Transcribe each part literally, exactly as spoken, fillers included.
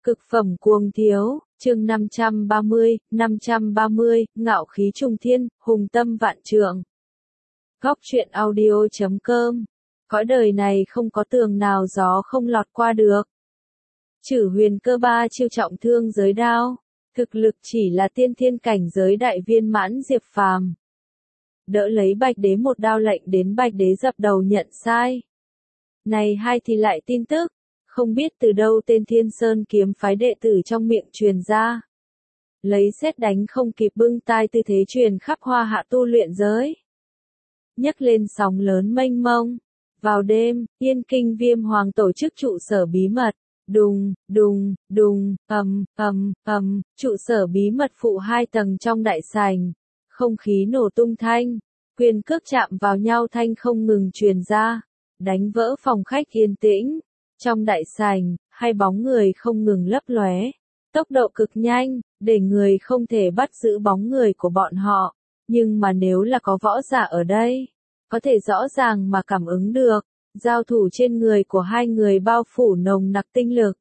Cực phẩm cuồng thiếu, chương năm trăm ba mươi, năm trăm ba mươi, ngạo khí trùng thiên, hùng tâm vạn trượng. Góc truyện audio chấm com. Cõi đời này không có tường nào gió không lọt qua được. Chử huyền cơ ba chiêu trọng thương giới đao, thực lực chỉ là tiên thiên cảnh giới đại viên mãn Diệp Phàm. Đỡ lấy Bạch Đế một đao lệnh đến Bạch Đế dập đầu nhận sai. Này hai thì lại tin tức, không biết từ đâu tên Thiên Sơn kiếm phái đệ tử trong miệng truyền ra. Lấy sét đánh không kịp bưng tai tư thế truyền khắp hoa hạ tu luyện giới. Nhấc lên sóng lớn mênh mông. Vào đêm, Yên Kinh Viêm Hoàng tổ chức trụ sở bí mật. Đùng, đùng, đùng, ầm, ầm, ầm, trụ sở bí mật phụ hai tầng trong đại sảnh. Không khí nổ tung thanh, quyền cước chạm vào nhau thanh không ngừng truyền ra, đánh vỡ phòng khách yên tĩnh. Trong đại sảnh, hai bóng người không ngừng lấp lóe, tốc độ cực nhanh, để người không thể bắt giữ bóng người của bọn họ. Nhưng mà nếu là có võ giả ở đây, có thể rõ ràng mà cảm ứng được, giao thủ trên người của hai người bao phủ nồng nặc tinh lực.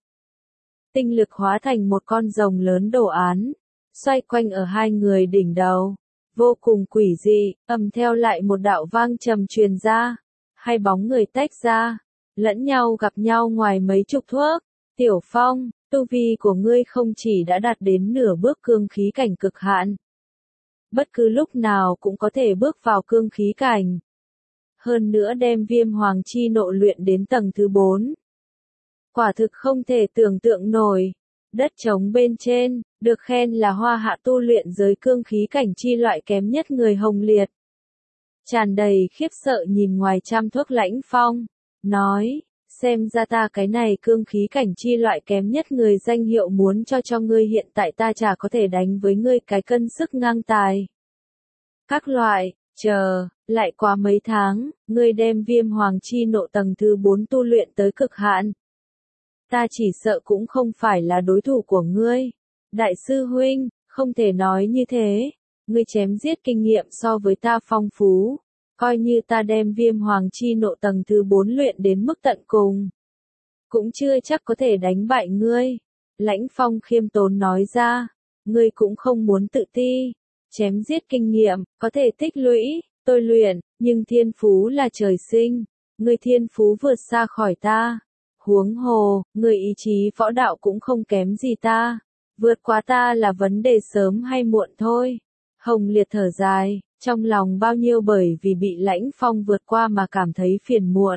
Tinh lực hóa thành một con rồng lớn đồ án, xoay quanh ở hai người đỉnh đầu, vô cùng quỷ dị, ầm theo lại một đạo vang trầm truyền ra, hai bóng người tách ra, lẫn nhau gặp nhau ngoài mấy chục thước. Tiểu Phong, tu vi của ngươi không chỉ đã đạt đến nửa bước cương khí cảnh cực hạn, bất cứ lúc nào cũng có thể bước vào cương khí cảnh. Hơn nữa đem Viêm Hoàng chi nộ luyện đến tầng thứ bốn. Quả thực không thể tưởng tượng nổi. Đất trống bên trên, được khen là hoa hạ tu luyện giới cương khí cảnh chi loại kém nhất người Hồng Liệt. Tràn đầy khiếp sợ nhìn ngoài trăm thước Lãnh Phong, nói, xem ra ta cái này cương khí cảnh chi loại kém nhất người danh hiệu muốn cho cho ngươi hiện tại ta chả có thể đánh với ngươi cái cân sức ngang tài. Các loại, chờ, lại qua mấy tháng, ngươi đem Viêm Hoàng chi nộ tầng thứ bốn tu luyện tới cực hạn. Ta chỉ sợ cũng không phải là đối thủ của ngươi. Đại sư huynh, không thể nói như thế. Ngươi chém giết kinh nghiệm so với ta phong phú. Coi như ta đem Viêm Hoàng chi nộ tầng thứ bốn luyện đến mức tận cùng, cũng chưa chắc có thể đánh bại ngươi. Lãnh Phong khiêm tốn nói ra. Ngươi cũng không muốn tự ti. Chém giết kinh nghiệm, có thể tích lũy, tôi luyện, nhưng thiên phú là trời sinh. Ngươi thiên phú vượt xa khỏi ta. Huống hồ, người ý chí võ đạo cũng không kém gì ta. Vượt qua ta là vấn đề sớm hay muộn thôi. Hồng Liệt thở dài, trong lòng bao nhiêu bởi vì bị Lãnh Phong vượt qua mà cảm thấy phiền muộn.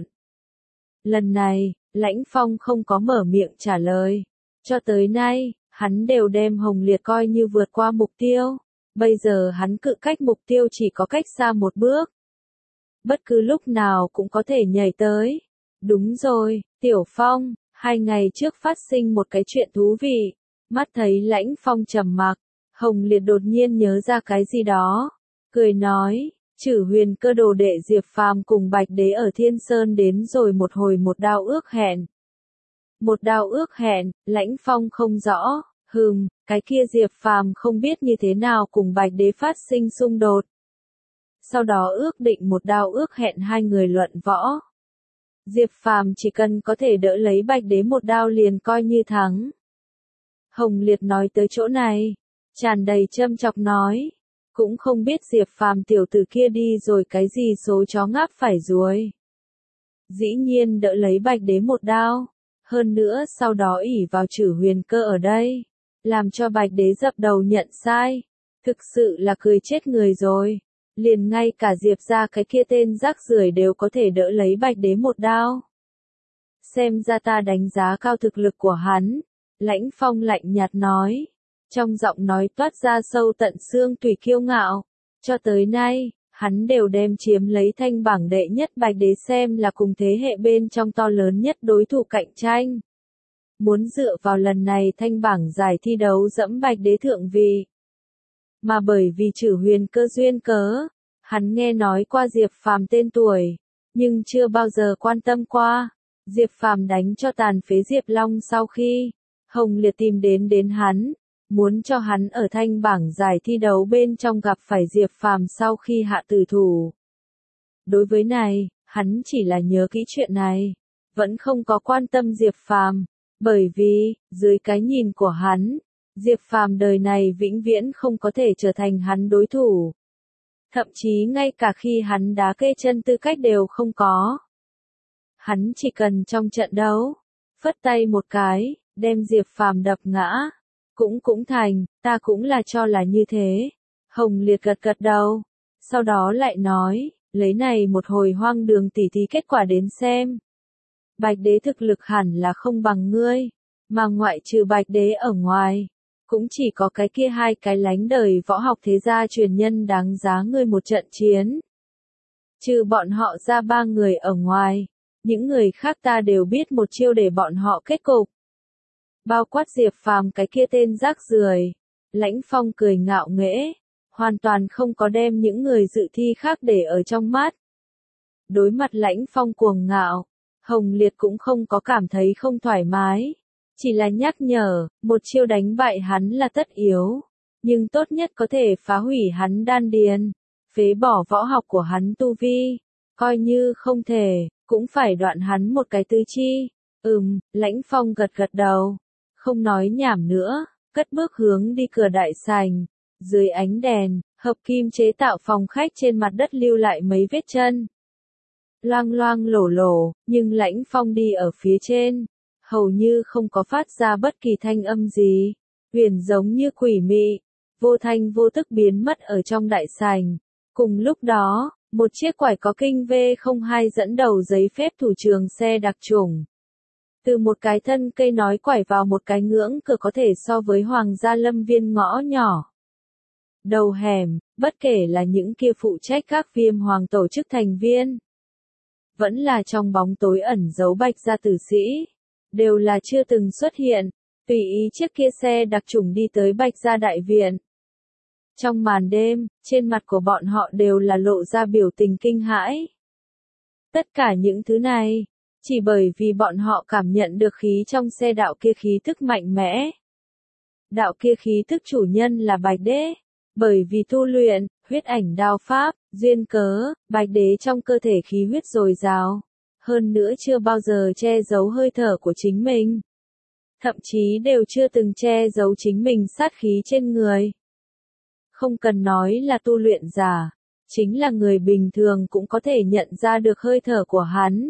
Lần này, Lãnh Phong không có mở miệng trả lời. Cho tới nay, hắn đều đem Hồng Liệt coi như vượt qua mục tiêu. Bây giờ hắn cự cách mục tiêu chỉ có cách xa một bước. Bất cứ lúc nào cũng có thể nhảy tới. Đúng rồi, Tiểu Phong, hai ngày trước phát sinh một cái chuyện thú vị. Mắt thấy Lãnh Phong trầm mặc, Hồng Liệt đột nhiên nhớ ra cái gì đó. Cười nói, Chử huyền cơ đồ đệ Diệp Phàm cùng Bạch Đế ở Thiên Sơn đến rồi một hồi một đao ước hẹn. Một đao ước hẹn, Lãnh Phong không rõ, hừm, cái kia Diệp Phàm không biết như thế nào cùng Bạch Đế phát sinh xung đột. Sau đó ước định một đao ước hẹn hai người luận võ. Diệp Phàm chỉ cần có thể đỡ lấy Bạch Đế một đao liền coi như thắng. Hồng Liệt nói tới chỗ này, tràn đầy châm chọc nói, cũng không biết Diệp Phàm tiểu tử kia đi rồi cái gì số chó ngáp phải ruồi. Dĩ nhiên đỡ lấy Bạch Đế một đao, hơn nữa sau đó ỷ vào Chử huyền cơ ở đây, làm cho Bạch Đế dập đầu nhận sai, thực sự là cười chết người rồi. Liền ngay cả Diệp ra cái kia tên rác rưởi đều có thể đỡ lấy Bạch Đế một đao. Xem ra ta đánh giá cao thực lực của hắn. Lãnh Phong lạnh nhạt nói. Trong giọng nói toát ra sâu tận xương tùy kiêu ngạo. Cho tới nay, hắn đều đem chiếm lấy thanh bảng đệ nhất Bạch Đế xem là cùng thế hệ bên trong to lớn nhất đối thủ cạnh tranh. Muốn dựa vào lần này thanh bảng giải thi đấu dẫm Bạch Đế thượng vị. Mà bởi vì Chử huyền cơ duyên cớ, hắn nghe nói qua Diệp Phàm tên tuổi, nhưng chưa bao giờ quan tâm qua. Diệp Phàm đánh cho tàn phế Diệp Long sau khi, Hồng Liệt tìm đến đến hắn, muốn cho hắn ở thanh bảng giải thi đấu bên trong gặp phải Diệp Phàm sau khi hạ tử thủ. Đối với này, hắn chỉ là nhớ kỹ chuyện này, vẫn không có quan tâm Diệp Phàm. Bởi vì, dưới cái nhìn của hắn, Diệp Phàm đời này vĩnh viễn không có thể trở thành hắn đối thủ. Thậm chí ngay cả khi hắn đá kê chân tư cách đều không có. Hắn chỉ cần trong trận đấu, phất tay một cái, đem Diệp Phàm đập ngã. Cũng cũng thành, ta cũng là cho là như thế. Hồng Liệt gật gật đầu. Sau đó lại nói, lấy này một hồi hoang đường tỉ thí kết quả đến xem. Bạch Đế thực lực hẳn là không bằng ngươi, mà ngoại trừ Bạch Đế ở ngoài, cũng chỉ có cái kia hai cái lánh đời võ học thế gia truyền nhân đáng giá ngươi một trận chiến. Trừ bọn họ ra ba người ở ngoài, những người khác ta đều biết một chiêu để bọn họ kết cục. Bao quát Diệp Phàm cái kia tên rác rưởi. Lãnh Phong cười ngạo nghễ, hoàn toàn không có đem những người dự thi khác để ở trong mắt. Đối mặt Lãnh Phong cuồng ngạo, Hồng Liệt cũng không có cảm thấy không thoải mái, chỉ là nhắc nhở, một chiêu đánh bại hắn là tất yếu, nhưng tốt nhất có thể phá hủy hắn đan điền, phế bỏ võ học của hắn tu vi, coi như không thể, cũng phải đoạn hắn một cái tứ chi. Ừm, Lãnh Phong gật gật đầu, không nói nhảm nữa, cất bước hướng đi cửa đại sảnh. Dưới ánh đèn, hợp kim chế tạo phòng khách trên mặt đất lưu lại mấy vết chân. Loang loang lổ lổ, nhưng Lãnh Phong đi ở phía trên, hầu như không có phát ra bất kỳ thanh âm gì, huyền giống như quỷ mị, vô thanh vô tức biến mất ở trong đại sảnh. Cùng lúc đó, một chiếc quải có kinh V không hai dẫn đầu giấy phép thủ trường xe đặc trùng. Từ một cái thân cây nói quải vào một cái ngưỡng cửa có thể so với Hoàng gia Lâm Viên ngõ nhỏ. Đầu hẻm, bất kể là những kia phụ trách các viêm hoàng tổ chức thành viên, vẫn là trong bóng tối ẩn giấu Bạch gia tử sĩ, đều là chưa từng xuất hiện, tùy ý chiếc kia xe đặc trùng đi tới Bạch gia đại viện. Trong màn đêm, trên mặt của bọn họ đều là lộ ra biểu tình kinh hãi. Tất cả những thứ này, chỉ bởi vì bọn họ cảm nhận được khí trong xe đạo kia khí thức mạnh mẽ. Đạo kia khí thức chủ nhân là Bạch Đế, bởi vì tu luyện, huyết ảnh đao pháp, duyên cớ, Bạch Đế trong cơ thể khí huyết dồi dào, hơn nữa chưa bao giờ che giấu hơi thở của chính mình. Thậm chí đều chưa từng che giấu chính mình sát khí trên người. Không cần nói là tu luyện giả, chính là người bình thường cũng có thể nhận ra được hơi thở của hắn.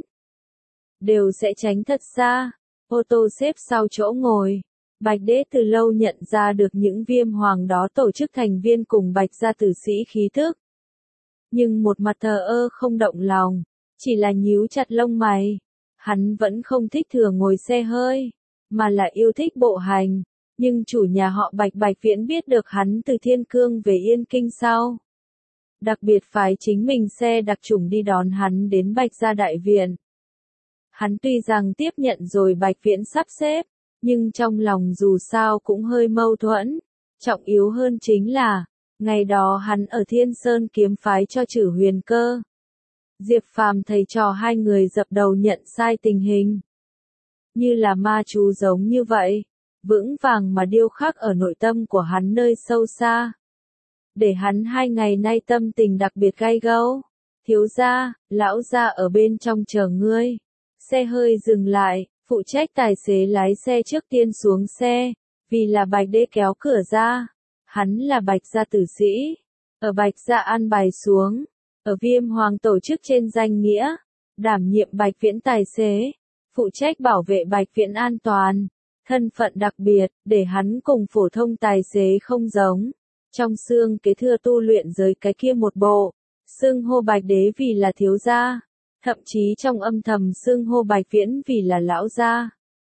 Đều sẽ tránh thật xa, ô tô xếp sau chỗ ngồi. Bạch Đế từ lâu nhận ra được những viêm hoàng đó tổ chức thành viên cùng Bạch gia tử sĩ khí thức. Nhưng một mặt thờ ơ không động lòng, chỉ là nhíu chặt lông mày. Hắn vẫn không thích thừa ngồi xe hơi, mà là yêu thích bộ hành. Nhưng chủ nhà họ Bạch Bạch Viễn biết được hắn từ Thiên Cương về Yên Kinh sau. Đặc biệt phái chính mình xe đặc trùng đi đón hắn đến Bạch gia đại viện. Hắn tuy rằng tiếp nhận rồi Bạch Viễn sắp xếp, nhưng trong lòng dù sao cũng hơi mâu thuẫn. Trọng yếu hơn chính là, ngày đó hắn ở Thiên Sơn kiếm phái cho Trử Huyền Cơ. Diệp Phàm thầy trò hai người dập đầu nhận sai tình hình. Như là ma chú giống như vậy, vững vàng mà điêu khắc ở nội tâm của hắn nơi sâu xa. Để hắn hai ngày nay tâm tình đặc biệt gay gẫu. Thiếu gia, lão gia ở bên trong chờ ngươi. Xe hơi dừng lại, phụ trách tài xế lái xe trước tiên xuống xe, vì là Bạch Đế kéo cửa ra. Hắn là Bạch gia tử sĩ, ở Bạch gia an bài xuống, ở Viêm Hoàng tổ chức trên danh nghĩa, đảm nhiệm Bạch Viễn tài xế, phụ trách bảo vệ Bạch Viễn an toàn, thân phận đặc biệt, để hắn cùng phổ thông tài xế không giống. Trong xương kế thừa tu luyện giới cái kia một bộ, xưng hô Bạch Đế vì là thiếu gia. Thậm chí trong âm thầm xưng hô Bạch Viễn vì là lão gia.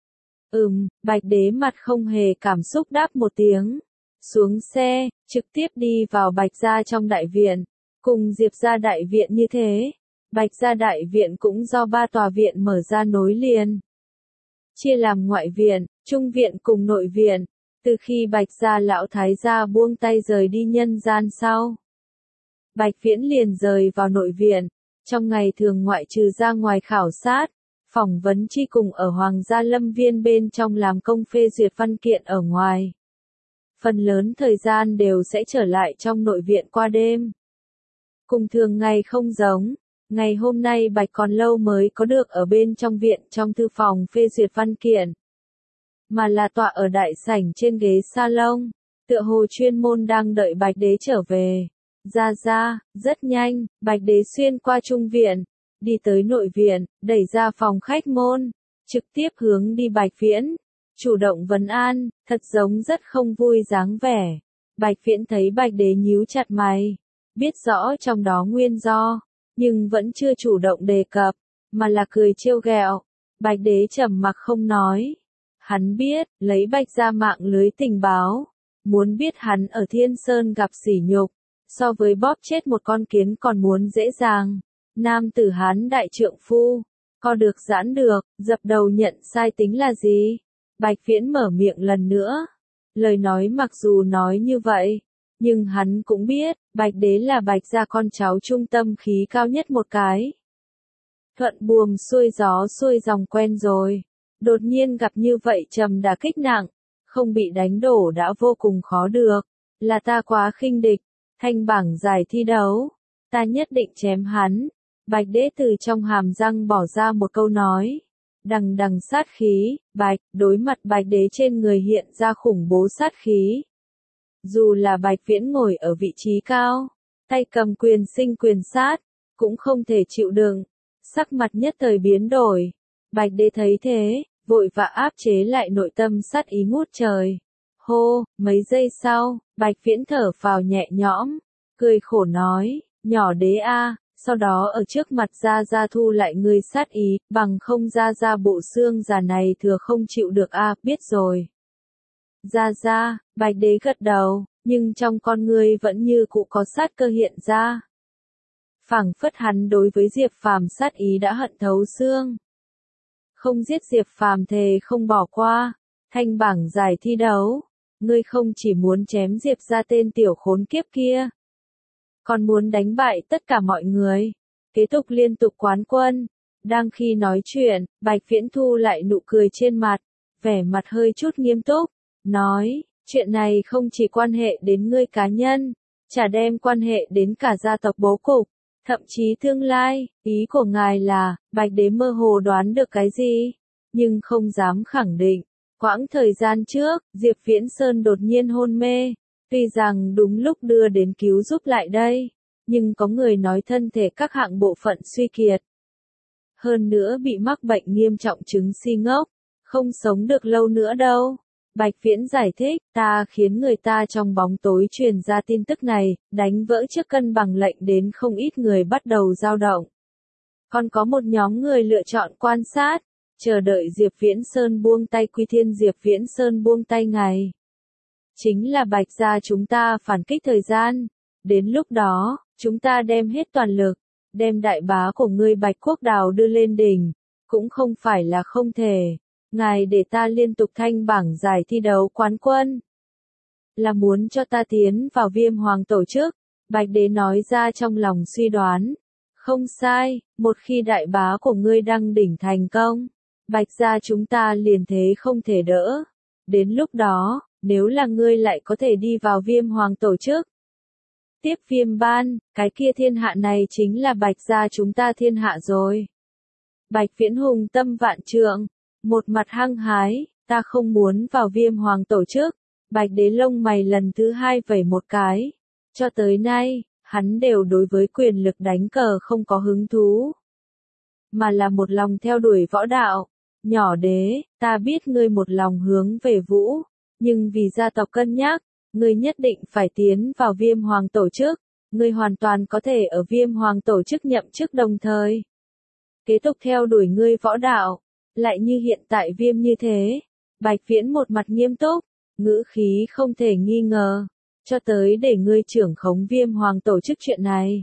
Ừm, Bạch Đế mặt không hề cảm xúc đáp một tiếng. Xuống xe, trực tiếp đi vào Bạch gia trong đại viện. Cùng Diệp gia đại viện như thế, Bạch gia đại viện cũng do ba tòa viện mở ra nối liền. Chia làm ngoại viện, trung viện cùng nội viện. Từ khi Bạch gia lão thái gia buông tay rời đi nhân gian sau, Bạch Viễn liền rời vào nội viện. Trong ngày thường ngoại trừ ra ngoài khảo sát, phỏng vấn chi cùng ở Hoàng gia Lâm Viên bên trong làm công phê duyệt văn kiện ở ngoài. Phần lớn thời gian đều sẽ trở lại trong nội viện qua đêm. Cùng thường ngày không giống, ngày hôm nay Bạch còn lâu mới có được ở bên trong viện trong thư phòng phê duyệt văn kiện. mà là tọa ở đại sảnh trên ghế salon, tựa hồ chuyên môn đang đợi Bạch Đế trở về. Ra ra, rất nhanh, Bạch Đế xuyên qua trung viện, đi tới nội viện, đẩy ra phòng khách môn, trực tiếp hướng đi Bạch Viễn, chủ động vấn an, thật giống rất không vui dáng vẻ. Bạch Viễn thấy Bạch Đế nhíu chặt mày, biết rõ trong đó nguyên do, nhưng vẫn chưa chủ động đề cập, mà là cười trêu ghẹo. Bạch Đế trầm mặc không nói. Hắn biết, lấy Bạch ra mạng lưới tình báo, muốn biết hắn ở Thiên Sơn gặp sỉ nhục, so với bóp chết một con kiến còn muốn dễ dàng. Nam tử Hán đại trượng phu, co được giãn được, dập đầu nhận sai tính là gì? Bạch Viễn mở miệng lần nữa. Lời nói mặc dù nói như vậy, nhưng hắn cũng biết, Bạch Đế là Bạch gia con cháu trung tâm khí cao nhất một cái. Thuận buồm xuôi gió xuôi dòng quen rồi, đột nhiên gặp như vậy trầm đả kích nặng, không bị đánh đổ đã vô cùng khó được, là ta quá khinh địch, thanh bảng giải thi đấu, ta nhất định chém hắn. Bạch Đế từ trong hàm răng bỏ ra một câu nói, đằng đằng sát khí. Bạch, đối mặt Bạch Đế trên người hiện ra khủng bố sát khí. Dù là Bạch Viễn ngồi ở vị trí cao, tay cầm quyền sinh quyền sát, cũng không thể chịu đựng, sắc mặt nhất thời biến đổi. Bạch Đế thấy thế, vội vã áp chế lại nội tâm sát ý ngút trời. Hô, mấy giây sau, Bạch Viễn thở phào nhẹ nhõm, cười khổ nói, nhỏ Đế a, sau đó ở trước mặt Gia Gia thu lại ngươi sát ý, bằng không Gia Gia bộ xương già này thừa không chịu được a, biết rồi. Gia Gia, Bạch Đế gật đầu, nhưng trong con ngươi vẫn như cũ có sát cơ hiện ra. Phảng phất hắn đối với Diệp Phàm sát ý đã hận thấu xương. Không giết Diệp Phàm thề không bỏ qua, thanh bảng giải thi đấu, ngươi không chỉ muốn chém Diệp ra tên tiểu khốn kiếp kia, còn muốn đánh bại tất cả mọi người, kế tục liên tục quán quân. Đang khi nói chuyện, Bạch Viễn thu lại nụ cười trên mặt, vẻ mặt hơi chút nghiêm túc, nói, chuyện này không chỉ quan hệ đến ngươi cá nhân, chả đem quan hệ đến cả gia tộc bố cục, thậm chí tương lai. Ý của ngài là, Bạch Đế mơ hồ đoán được cái gì, nhưng không dám khẳng định. Quãng thời gian trước, Diệp Viễn Sơn đột nhiên hôn mê, tuy rằng đúng lúc đưa đến cứu giúp lại đây, nhưng có người nói thân thể các hạng bộ phận suy kiệt. Hơn nữa bị mắc bệnh nghiêm trọng chứng si ngốc, không sống được lâu nữa đâu. Bạch Viễn giải thích, ta khiến người ta trong bóng tối truyền ra tin tức này, đánh vỡ trước cân bằng lệnh đến không ít người bắt đầu dao động. Còn có một nhóm người lựa chọn quan sát, chờ đợi Diệp Viễn Sơn buông tay Quy Thiên Diệp Viễn Sơn buông tay ngày. Chính là Bạch gia chúng ta phản kích thời gian. Đến lúc đó, chúng ta đem hết toàn lực, đem đại bá của ngươi Bạch Quốc Đào đưa lên đỉnh, cũng không phải là không thể. Ngài để ta liên tục thanh bảng giải thi đấu quán quân, là muốn cho ta tiến vào Viêm Hoàng tổ chức. Bạch Đế nói ra trong lòng suy đoán. Không sai, một khi đại bá của ngươi đăng đỉnh thành công, Bạch gia chúng ta liền thế không thể đỡ. Đến lúc đó, nếu là ngươi lại có thể đi vào Viêm Hoàng tổ chức, tiếp Viêm ban, cái kia thiên hạ này chính là Bạch gia chúng ta thiên hạ rồi. Bạch Viễn hùng tâm vạn trượng, một mặt hăng hái, ta không muốn vào Viêm Hoàng tổ chức. Bạch Đế lông mày lần thứ hai vẩy một cái. Cho tới nay, hắn đều đối với quyền lực đánh cờ không có hứng thú, mà là một lòng theo đuổi võ đạo. Nhỏ Đế, ta biết ngươi một lòng hướng về vũ, nhưng vì gia tộc cân nhắc, ngươi nhất định phải tiến vào Viêm Hoàng tổ chức. Ngươi hoàn toàn có thể ở Viêm Hoàng tổ chức nhậm chức đồng thời kế tục theo đuổi ngươi võ đạo, lại như hiện tại Viêm như thế. Bạch Viễn một mặt nghiêm túc, ngữ khí không thể nghi ngờ, cho tới để ngươi trưởng khống Viêm Hoàng tổ chức chuyện này,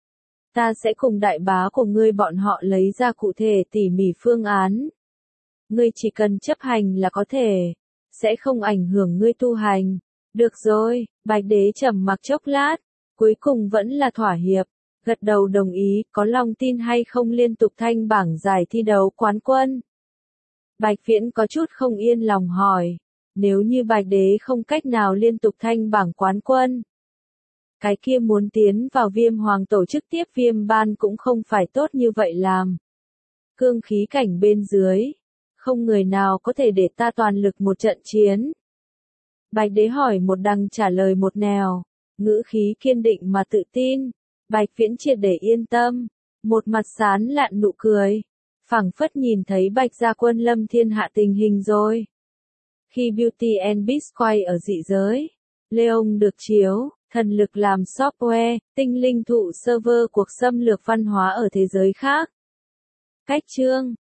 ta sẽ cùng đại bá của ngươi bọn họ lấy ra cụ thể tỉ mỉ phương án. Ngươi chỉ cần chấp hành là có thể, sẽ không ảnh hưởng ngươi tu hành. Được rồi. Bạch Đế trầm mặc chốc lát, cuối cùng vẫn là thỏa hiệp, gật đầu đồng ý. Có lòng tin hay không liên tục thanh bảng giải thi đấu quán quân? Bạch Viễn có chút không yên lòng hỏi. Nếu như Bạch Đế không cách nào liên tục thanh bảng quán quân, cái kia muốn tiến vào Viêm Hoàng tổ chức tiếp Viêm ban cũng không phải tốt như vậy làm. Cương khí cảnh bên dưới, không người nào có thể để ta toàn lực một trận chiến. Bạch đế hỏi một đằng trả lời một nẻo, ngữ khí kiên định mà tự tin. Bạch Viễn triệt để yên tâm, một mặt sán lạn nụ cười, phảng phất nhìn thấy Bạch gia quân lâm thiên hạ tình hình rồi. Khi Beauty and Beast quay ở dị giới, Leon được chiếu, thần lực làm software, tinh linh thụ server cuộc xâm lược văn hóa ở thế giới khác. Cách chương